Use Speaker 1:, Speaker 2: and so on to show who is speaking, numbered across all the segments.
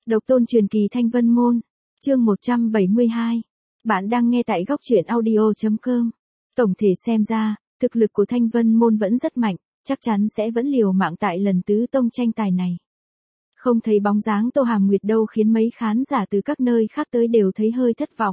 Speaker 1: Độc tôn truyền kỳ Thanh Vân Môn, chương 172. Bạn đang nghe tại góc truyện audio.com. Tổng thể xem ra, thực lực của Thanh Vân Môn vẫn rất mạnh, chắc chắn sẽ vẫn liều mạng tại lần tứ tông tranh tài này. Không thấy bóng dáng Tô Hàm Nguyệt đâu khiến mấy khán giả từ các nơi khác tới đều thấy hơi thất vọng.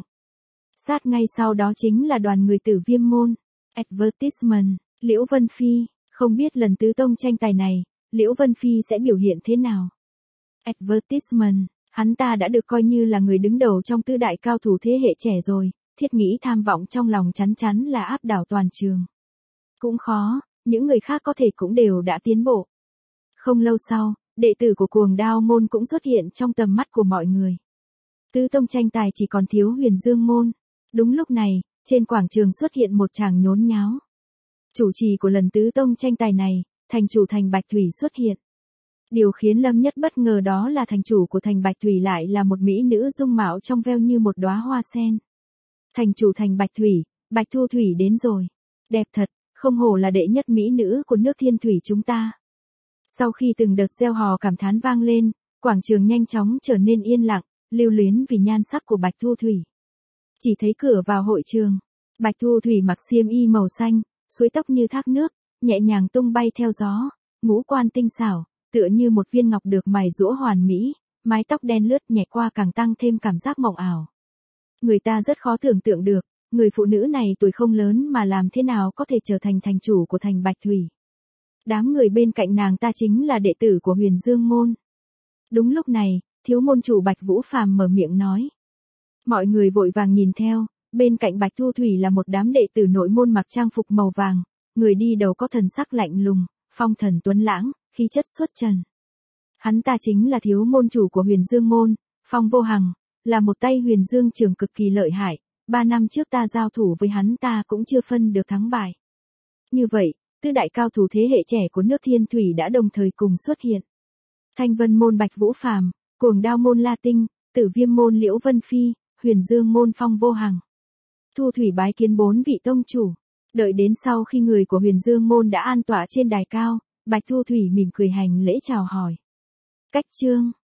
Speaker 1: Sát ngay sau đó chính là đoàn người Tử Viêm Môn. Advertisement, Liễu Vân Phi, không biết lần tứ tông tranh tài này, Liễu Vân Phi sẽ biểu hiện thế nào. Advertisement, hắn ta đã được coi như là người đứng đầu trong tứ đại cao thủ thế hệ trẻ rồi, thiết nghĩ tham vọng trong lòng chắn chắn là áp đảo toàn trường. Cũng khó, những người khác có thể cũng đều đã tiến bộ. Không lâu sau, đệ tử của Cuồng Đao Môn cũng xuất hiện trong tầm mắt của mọi người. Tứ tông tranh tài chỉ còn thiếu Huyền Dương Môn. Đúng lúc này, trên quảng trường xuất hiện một tràng nhốn nháo. Chủ trì của lần tứ tông tranh tài này, thành chủ Thành Bạch Thủy xuất hiện. Điều khiến Lâm Nhất bất ngờ đó là thành chủ của Thành Bạch Thủy lại là một mỹ nữ dung mạo trong veo như một đóa hoa sen. Thành chủ Thành Bạch Thủy, Bạch Thu Thủy đến rồi. Đẹp thật, không hổ là đệ nhất mỹ nữ của nước Thiên Thủy chúng ta. Sau khi từng đợt reo hò cảm thán vang lên, quảng trường nhanh chóng trở nên yên lặng, lưu luyến vì nhan sắc của Bạch Thu Thủy. Chỉ thấy cửa vào hội trường, Bạch Thu Thủy mặc xiêm y màu xanh, suối tóc như thác nước, nhẹ nhàng tung bay theo gió, ngũ quan tinh xảo, tựa như một viên ngọc được mài giũa hoàn mỹ, mái tóc đen lướt nhẹ qua càng tăng thêm cảm giác mộng ảo. Người ta rất khó tưởng tượng được, người phụ nữ này tuổi không lớn mà làm thế nào có thể trở thành thành chủ của Thành Bạch Thủy. Đám người bên cạnh nàng ta chính là đệ tử của Huyền Dương Môn. Đúng lúc này, thiếu môn chủ Bạch Vũ Phàm mở miệng nói. Mọi người vội vàng nhìn theo, bên cạnh Bạch Thu Thủy là một đám đệ tử nội môn mặc trang phục màu vàng, người đi đầu có thần sắc lạnh lùng, phong thần tuấn lãng, khí chất xuất trần. Hắn ta chính là thiếu môn chủ của Huyền Dương Môn, Phong Vô Hằng, là một tay Huyền Dương trưởng cực kỳ lợi hại, 3 năm trước ta giao thủ với hắn ta cũng chưa phân được thắng bại. Như vậy, tứ đại cao thủ thế hệ trẻ của nước Thiên Thủy đã đồng thời cùng xuất hiện. Thanh Vân Môn Bạch Vũ Phàm, Cuồng Đao Môn La Tinh, Tử Viêm Môn Liễu Vân Phi, Huyền Dương Môn Phong Vô Hằng. Thu Thủy bái kiến 4 vị tông chủ. Đợi đến sau khi người của Huyền Dương Môn đã an tọa trên đài cao, Bạch Thu Thủy mỉm cười hành lễ chào hỏi. Cách chương,